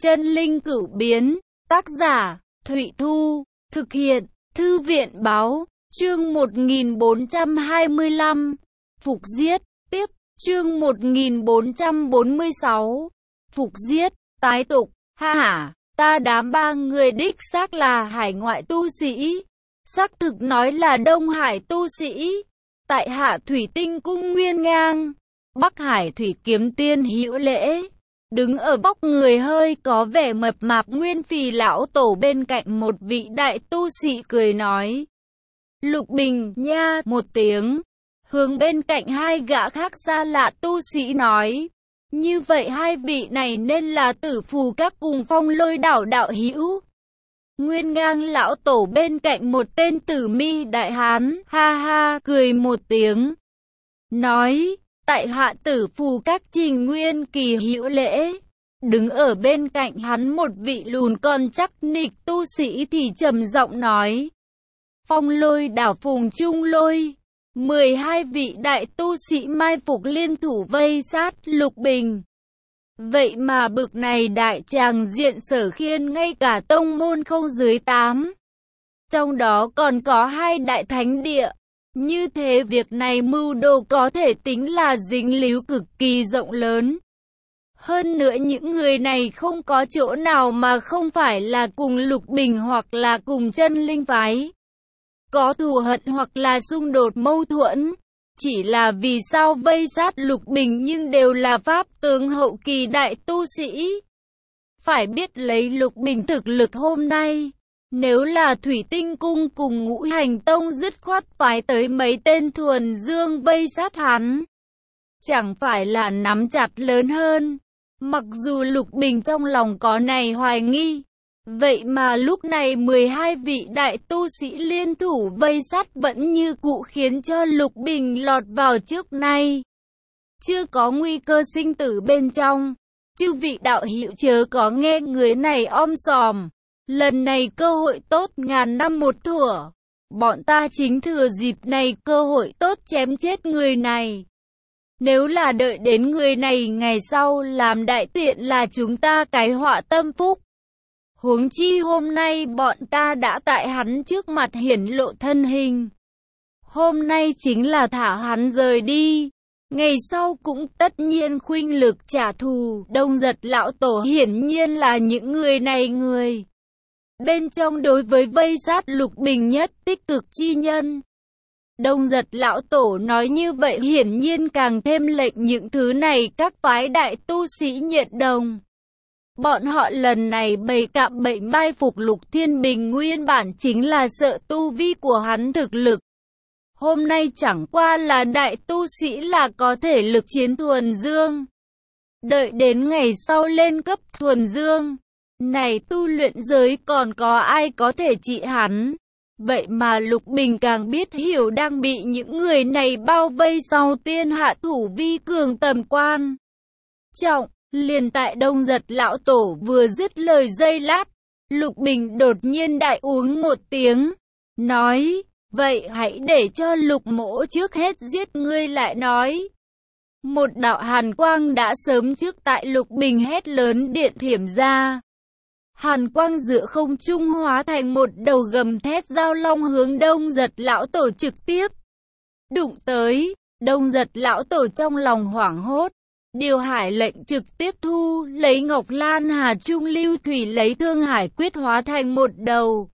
Chân linh cửu biến, tác giả, Thụy Thu, thực hiện, Thư viện Báo, chương 1425, Phục giết, tiếp, chương 1446, Phục giết, tái tục, ha hả, ta đám ba người đích xác là hải ngoại tu sĩ, xác thực nói là Đông Hải tu sĩ, tại Hạ Thủy Tinh Cung Nguyên Ngang, Bắc Hải Thủy Kiếm Tiên Hữu Lễ. Đứng ở vóc người hơi có vẻ mập mạp Nguyên Phì lão tổ bên cạnh một vị đại tu sĩ cười nói. Lục Bình nha một tiếng, hướng bên cạnh hai gã khác xa lạ tu sĩ nói. Như vậy hai vị này nên là Tử Phù Các cùng Phong Lôi Đảo đạo hữu. Nguyên Ngang lão tổ bên cạnh một tên tử mi đại hán, ha ha, cười một tiếng. Nói. Tại Hạ Tử Phù Các Trình Nguyên Kỳ Hữu Lễ. Đứng ở bên cạnh hắn một vị lùn con chắc nịch tu sĩ thì trầm giọng nói. Phong Lôi Đảo Phùng Trung Lôi. 12 vị đại tu sĩ mai phục liên thủ vây sát Lục Bình. Vậy mà bực này đại tràng diện sở khiên ngay cả tông môn không dưới 8. Trong đó còn có 2 đại thánh địa. Như thế việc này mưu đồ có thể tính là dính líu cực kỳ rộng lớn. Hơn nữa những người này không có chỗ nào mà không phải là cùng Lục Bình hoặc là cùng Chân Linh phái. Có thù hận hoặc là xung đột mâu thuẫn. Chỉ là vì sao vây sát Lục Bình nhưng đều là pháp tướng hậu kỳ đại tu sĩ. Phải biết lấy Lục Bình thực lực hôm nay. Nếu là Thủy Tinh Cung cùng Ngũ Hành Tông dứt khoát phái tới mấy tên thuần dương vây sát hắn. Chẳng phải là nắm chặt lớn hơn. Mặc dù Lục Bình trong lòng có này hoài nghi. Vậy mà lúc này 12 vị đại tu sĩ liên thủ vây sát vẫn như cũ khiến cho Lục Bình lọt vào trước nay. Chưa có nguy cơ sinh tử bên trong. Chư vị đạo hữu chớ có nghe người này om sòm. Lần này cơ hội tốt ngàn năm một thủa. Bọn ta chính thừa dịp này cơ hội tốt chém chết người này. Nếu là đợi đến người này ngày sau làm đại tiện là chúng ta cái họa tâm phúc. Huống chi hôm nay bọn ta đã tại hắn trước mặt hiển lộ thân hình. Hôm nay chính là thả hắn rời đi. Ngày sau cũng tất nhiên khuynh lực trả thù. Đông Giật lão tổ hiển nhiên là những người này người. Bên trong đối với vây sát Lục Bình nhất tích cực chi nhân. Đông Giật lão tổ nói như vậy hiển nhiên càng thêm lệnh những thứ này các phái đại tu sĩ nhận đồng. Bọn họ lần này bày cạm bẫy mai phục Lục Thiên Bình nguyên bản chính là sợ tu vi của hắn thực lực. Hôm nay chẳng qua là đại tu sĩ là có thể lực chiến thuần dương. Đợi đến ngày sau lên cấp thuần dương. Này tu luyện giới còn có ai có thể trị hắn. Vậy mà Lục Bình càng biết hiểu đang bị những người này bao vây sau tiên hạ thủ vi cường tầm quan. Trọng, liền tại Đông Giật lão tổ vừa dứt lời giây lát. Lục Bình đột nhiên đại uống một tiếng. Nói, vậy hãy để cho Lục mỗ trước hết giết ngươi lại nói. Một đạo hàn quang đã sớm trước tại Lục Bình hét lớn điện thiểm ra. Hàn quang giữa không trung hóa thành một đầu gầm thét giao long hướng Đông Giật lão tổ trực tiếp. Đụng tới, Đông Giật lão tổ trong lòng hoảng hốt. Điều hải lệnh trực tiếp thu, lấy Ngọc Lan Hà Trung lưu thủy lấy Thương Hải quyết hóa thành một đầu.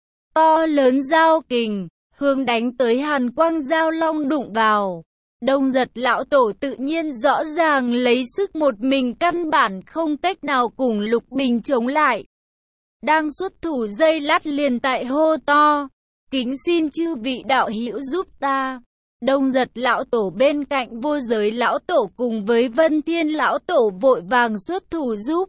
To lớn giao kình, hướng đánh tới hàn quang giao long đụng vào. Đông Giật lão tổ tự nhiên rõ ràng lấy sức một mình căn bản không cách nào cùng Lục Bình chống lại. Đang xuất thủ dây lát liền tại hô to. Kính xin chư vị đạo hữu giúp ta. Đông Giật lão tổ bên cạnh Vô Giới lão tổ cùng với Vân Thiên lão tổ vội vàng xuất thủ giúp.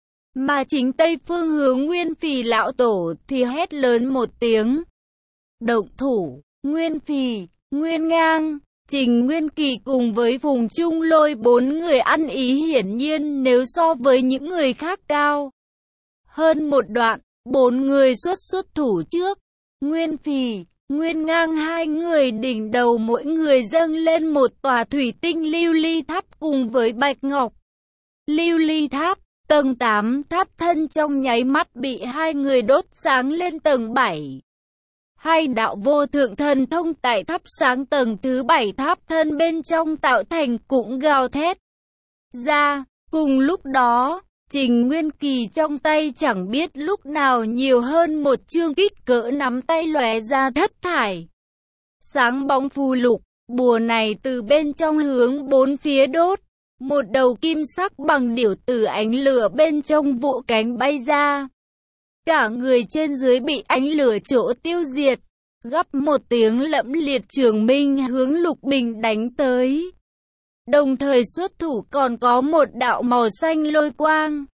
Mà chính tây phương hướng Nguyên Phì lão tổ thì hét lớn một tiếng. Động thủ, Nguyên Phì, Nguyên Ngang, Trình Nguyên Kỳ cùng với Phùng Trung Lôi 4 người ăn ý hiển nhiên nếu so với những người khác cao hơn một đoạn, 4 người xuất thủ trước. Nguyên Phì, Nguyên Ngang 2 người đỉnh đầu mỗi người dâng lên một tòa thủy tinh lưu ly tháp cùng với bạch ngọc. Lưu ly tháp, Tầng 8 tháp thân trong nháy mắt bị hai người đốt sáng lên tầng 7. Hai đạo vô thượng thần thông tại thắp sáng tầng thứ 7 tháp thân bên trong tạo thành cũng gào thét ra. Cùng lúc đó, Trình Nguyên Kỳ trong tay chẳng biết lúc nào nhiều hơn một chương kích cỡ nắm tay lóe ra thất thải. Sáng bóng phù lục, bùa này từ bên trong hướng bốn phía đốt. Một đầu kim sắc bằng điểu từ ánh lửa bên trong vỗ cánh bay ra. Cả người trên dưới bị ánh lửa chỗ tiêu diệt. Gấp một tiếng lẫm liệt trường minh hướng Lục Bình đánh tới. Đồng thời xuất thủ còn có một đạo màu xanh lôi quang.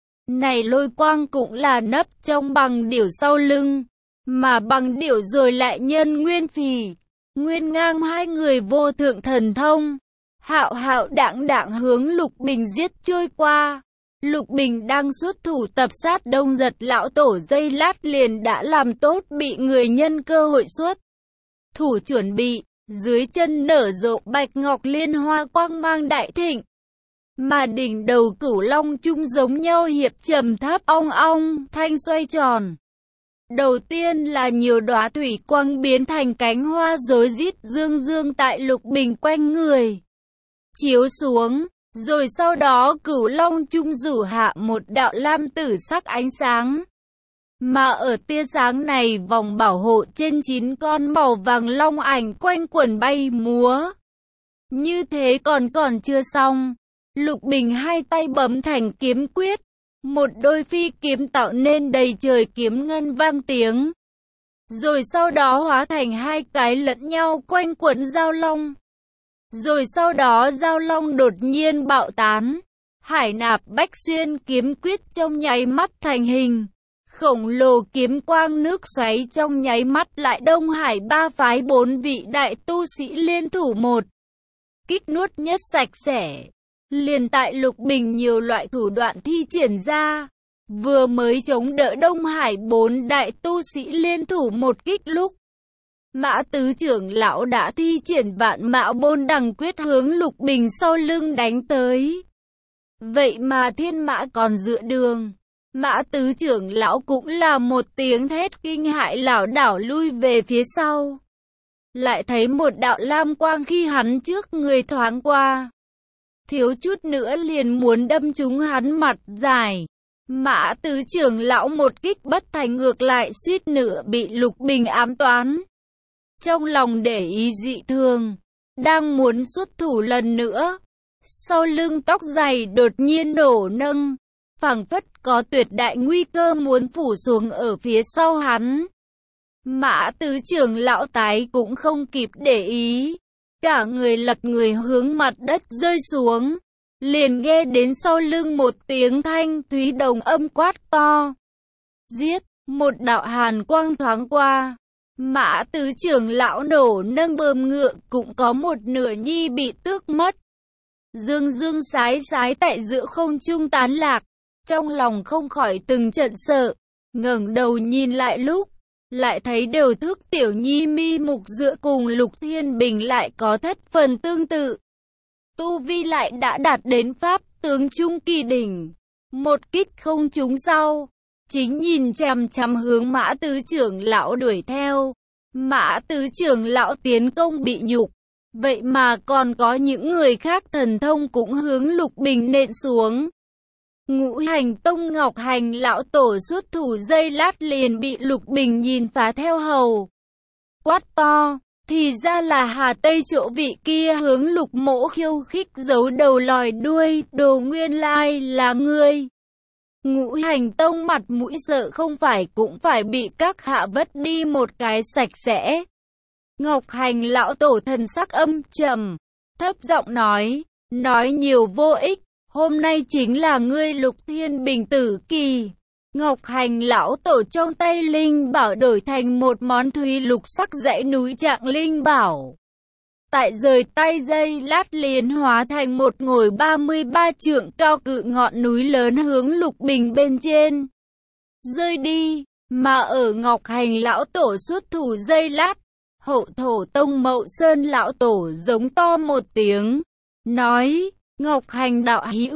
Này lôi quang cũng là nấp trong bằng điểu sau lưng. Mà bằng điểu rồi lại nhân nguyên phì. Nguyên ngang hai người vô thượng thần thông. Hạo hạo đãng đãng hướng Lục Bình giết trôi qua. Lục Bình đang xuất thủ tập sát Đông Giật lão tổ giây lát liền đã làm tốt bị người nhân cơ hội xuất thủ chuẩn bị. Dưới chân nở rộ bạch ngọc liên hoa quang mang đại thịnh. Mà đỉnh đầu cửu long chung giống nhau hiệp trầm thấp ong ong thanh xoay tròn. Đầu tiên là nhiều đóa thủy quang biến thành cánh hoa rối rít dương dương tại Lục Bình quanh người chiếu xuống, rồi sau đó cửu long trung rủ hạ một đạo lam tử sắc ánh sáng. Mà ở tia sáng này vòng bảo hộ trên 9 con màu vàng long ảnh quanh quẩn bay múa. Như thế còn chưa xong, Lục Bình hai tay bấm thành kiếm quyết, một đôi phi kiếm tạo nên đầy trời kiếm ngân vang tiếng. Rồi sau đó hóa thành hai cái lẫn nhau quanh quẩn giao long. Rồi sau đó giao long đột nhiên bạo tán. Hải nạp bách xuyên kiếm quyết trong nháy mắt thành hình. Khổng lồ kiếm quang nước xoáy trong nháy mắt lại Đông Hải ba phái 4 vị đại tu sĩ liên thủ một kích nuốt nhất sạch sẽ. Liền tại Lục Bình nhiều loại thủ đoạn thi triển ra. Vừa mới chống đỡ Đông Hải 4 đại tu sĩ liên thủ một kích lúc. Mã tứ trưởng lão đã thi triển vạn mạo bôn đằng quyết hướng Lục Bình sau lưng đánh tới. Vậy mà thiên mã còn dựa đường. Mã tứ trưởng lão cũng là một tiếng thét kinh hãi lảo đảo lui về phía sau. Lại thấy một đạo lam quang khi hắn trước người thoáng qua. Thiếu chút nữa liền muốn đâm trúng hắn mặt dài. Mã tứ trưởng lão một kích bất thành ngược lại suýt nữa bị Lục Bình ám toán. Trong lòng để ý dị thường, đang muốn xuất thủ lần nữa. Sau lưng tóc dày đột nhiên nổ nâng, phảng phất có tuyệt đại nguy cơ muốn phủ xuống ở phía sau hắn. Mã tứ trưởng lão tái cũng không kịp để ý. Cả người lật người hướng mặt đất rơi xuống. Liền nghe đến sau lưng một tiếng thanh thúy đồng âm quát to. Giết, một đạo hàn quang thoáng qua. Mã tứ trưởng lão nổ nâng bờm ngựa cũng có một nửa nhi bị tước mất. Dương dương sái sái tại giữa không trung tán lạc. Trong lòng không khỏi từng trận sợ. Ngẩng đầu nhìn lại lúc. Lại thấy đều thước tiểu nhi mi mục dựa cùng Lục Thiên Bình lại có thất phần tương tự. Tu vi lại đã đạt đến pháp tướng trung kỳ đỉnh. Một kích không trúng sau. Chính nhìn chằm chằm hướng Mã tứ trưởng lão đuổi theo. Mã tứ trưởng lão tiến công bị nhục. Vậy mà còn có những người khác thần thông cũng hướng Lục Bình nện xuống. Ngũ Hành Tông Ngọc Hành lão tổ xuất thủ giây lát liền bị Lục Bình nhìn phá theo hầu. Quát to, thì ra là Hà Tây chỗ vị kia hướng Lục Mỗ khiêu khích giấu đầu lòi đuôi, đồ nguyên lai là ngươi. Ngũ Hành Tông mặt mũi sợ không phải cũng phải bị các hạ vất đi một cái sạch sẽ. Ngọc Hành lão tổ thần sắc âm trầm, thấp giọng nói nhiều vô ích. Hôm nay chính là ngươi Lục Thiên Bình tử kỳ. Ngọc Hành lão tổ trong tay linh bảo đổi thành một món thúy lục sắc dãy núi trạng linh bảo. Tại rời tay giây lát liền hóa thành một ngồi 33 trượng cao cự ngọn núi lớn hướng Lục Bình bên trên. Rơi đi, mà ở Ngọc Hành lão tổ xuất thủ giây lát. Hậu thổ tông Mậu Sơn lão tổ giống to một tiếng. Nói, Ngọc Hành đạo hữu,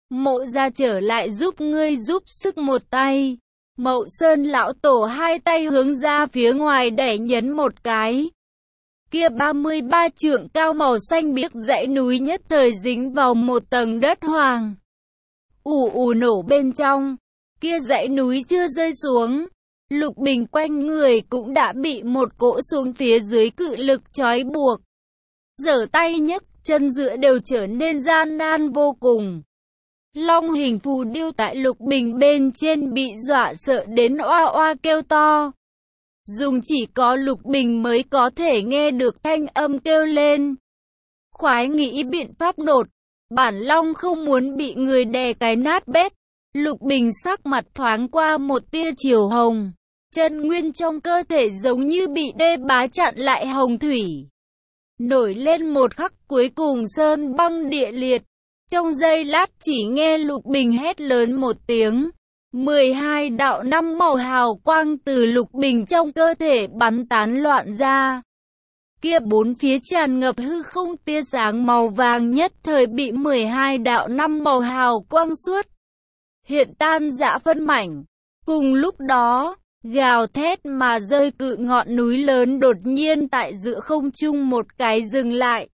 Mộ gia trở lại giúp ngươi giúp sức một tay. Mậu Sơn lão tổ hai tay hướng ra phía ngoài đẩy nhấn một cái. Kia 33 trượng cao màu xanh biếc dãy núi nhất thời dính vào một tầng đất hoàng. Ù ù nổ bên trong. Kia dãy núi chưa rơi xuống. Lục Bình quanh người cũng đã bị một cỗ xuống phía dưới cự lực trói buộc. Giở tay nhấc chân giữa đều trở nên gian nan vô cùng. Long hình phù điêu tại Lục Bình bên trên bị dọa sợ đến oa oa kêu to. Dùng chỉ có Lục Bình mới có thể nghe được thanh âm kêu lên. Khoái nghĩ biện pháp đột. Bản Long không muốn bị người đè cái nát bét. Lục Bình sắc mặt thoáng qua một tia chiều hồng. Chân nguyên trong cơ thể giống như bị đê bá chặn lại hồng thủy. Nổi lên một khắc cuối cùng sơn băng địa liệt. Trong giây lát chỉ nghe Lục Bình hét lớn một tiếng. 12 đạo năm màu hào quang từ Lục Bình trong cơ thể bắn tán loạn ra. Kia bốn phía tràn ngập hư không tia sáng màu vàng nhất thời bị 12 đạo năm màu hào quang suốt. Hiện tan rã phân mảnh. Cùng lúc đó, gào thét mà rơi cự ngọn núi lớn đột nhiên tại giữa không trung một cái dừng lại.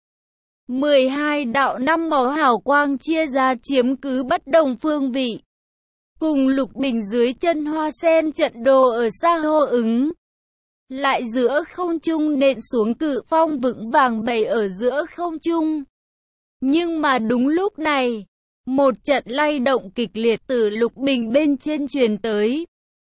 12 đạo năm màu hào quang chia ra chiếm cứ bất đồng phương vị. Cùng Lục Bình dưới chân hoa sen trận đồ ở xa hô ứng. Lại giữa không trung nện xuống cự phong vững vàng bày ở giữa không trung. Nhưng mà đúng lúc này, một trận lay động kịch liệt từ Lục Bình bên trên truyền tới.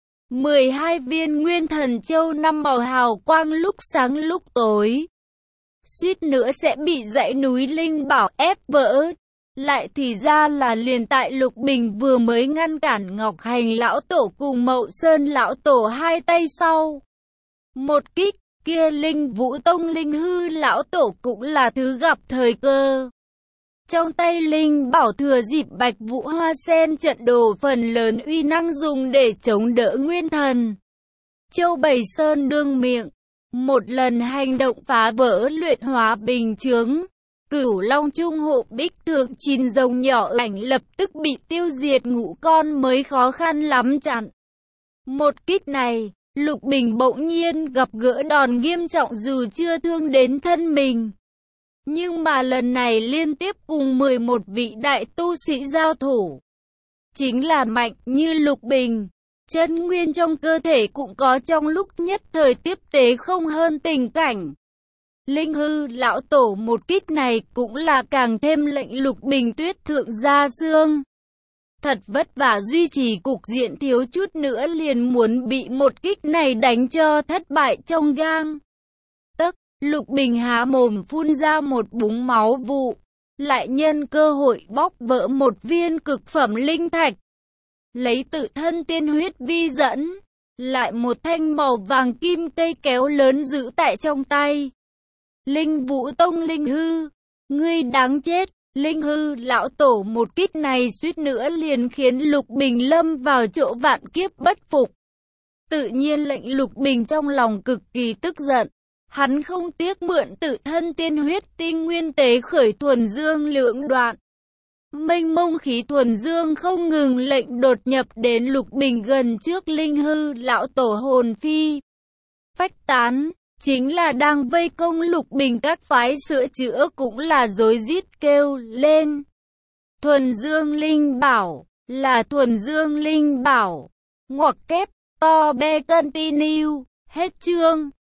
12 viên nguyên thần châu năm màu hào quang lúc sáng lúc tối. Suýt nữa sẽ bị dãy núi linh bảo ép vỡ. Lại thì ra là liền tại Lục Bình vừa mới ngăn cản Ngọc Hành lão tổ cùng Mậu Sơn lão tổ hai tay sau. Một kích, kia Linh Vũ Tông Linh Hư lão tổ cũng là thứ gặp thời cơ. Trong tay Linh bảo thừa dịp Bạch Vũ Hoa Sen trận đồ phần lớn uy năng dùng để chống đỡ nguyên thần. Châu Bầy Sơn đương miệng, một lần hành động phá vỡ luyện hóa bình chướng. Cửu Long Trung hộ bích thượng chín rồng nhỏ ảnh lập tức bị tiêu diệt ngũ con mới khó khăn lắm chặn. Một kích này, Lục Bình bỗng nhiên gặp gỡ đòn nghiêm trọng dù chưa thương đến thân mình. Nhưng mà lần này liên tiếp cùng 11 vị đại tu sĩ giao thủ. Chính là mạnh như Lục Bình. Chân nguyên trong cơ thể cũng có trong lúc nhất thời tiếp tế không hơn tình cảnh. Linh Hư lão tổ một kích này cũng là càng thêm lệnh Lục Bình tuyết thượng gia xương. Thật vất vả duy trì cục diện thiếu chút nữa liền muốn bị một kích này đánh cho thất bại trong gang. Lục Bình há mồm phun ra một búng máu vụ, lại nhân cơ hội bóc vỡ một viên cực phẩm linh thạch. Lấy tự thân tiên huyết vi dẫn, lại một thanh màu vàng kim cây kéo lớn giữ tại trong tay. Linh Vũ Tông Linh Hư, ngươi đáng chết. Linh Hư lão tổ một kích này suýt nữa liền khiến Lục Bình lâm vào chỗ vạn kiếp bất phục. Tự nhiên lệnh Lục Bình trong lòng cực kỳ tức giận. Hắn không tiếc mượn tự thân tiên huyết tinh nguyên tế khởi thuần dương lượng đoạn. Mênh mông khí thuần dương không ngừng lệnh đột nhập đến Lục Bình gần trước Linh Hư lão tổ hồn phi. Phách tán, chính là đang vây công Lục Bình các phái sửa chữa cũng là rối rít kêu lên. Thuần dương linh bảo, là thuần dương linh bảo. Ngoặc kép, to be continue, hết chương.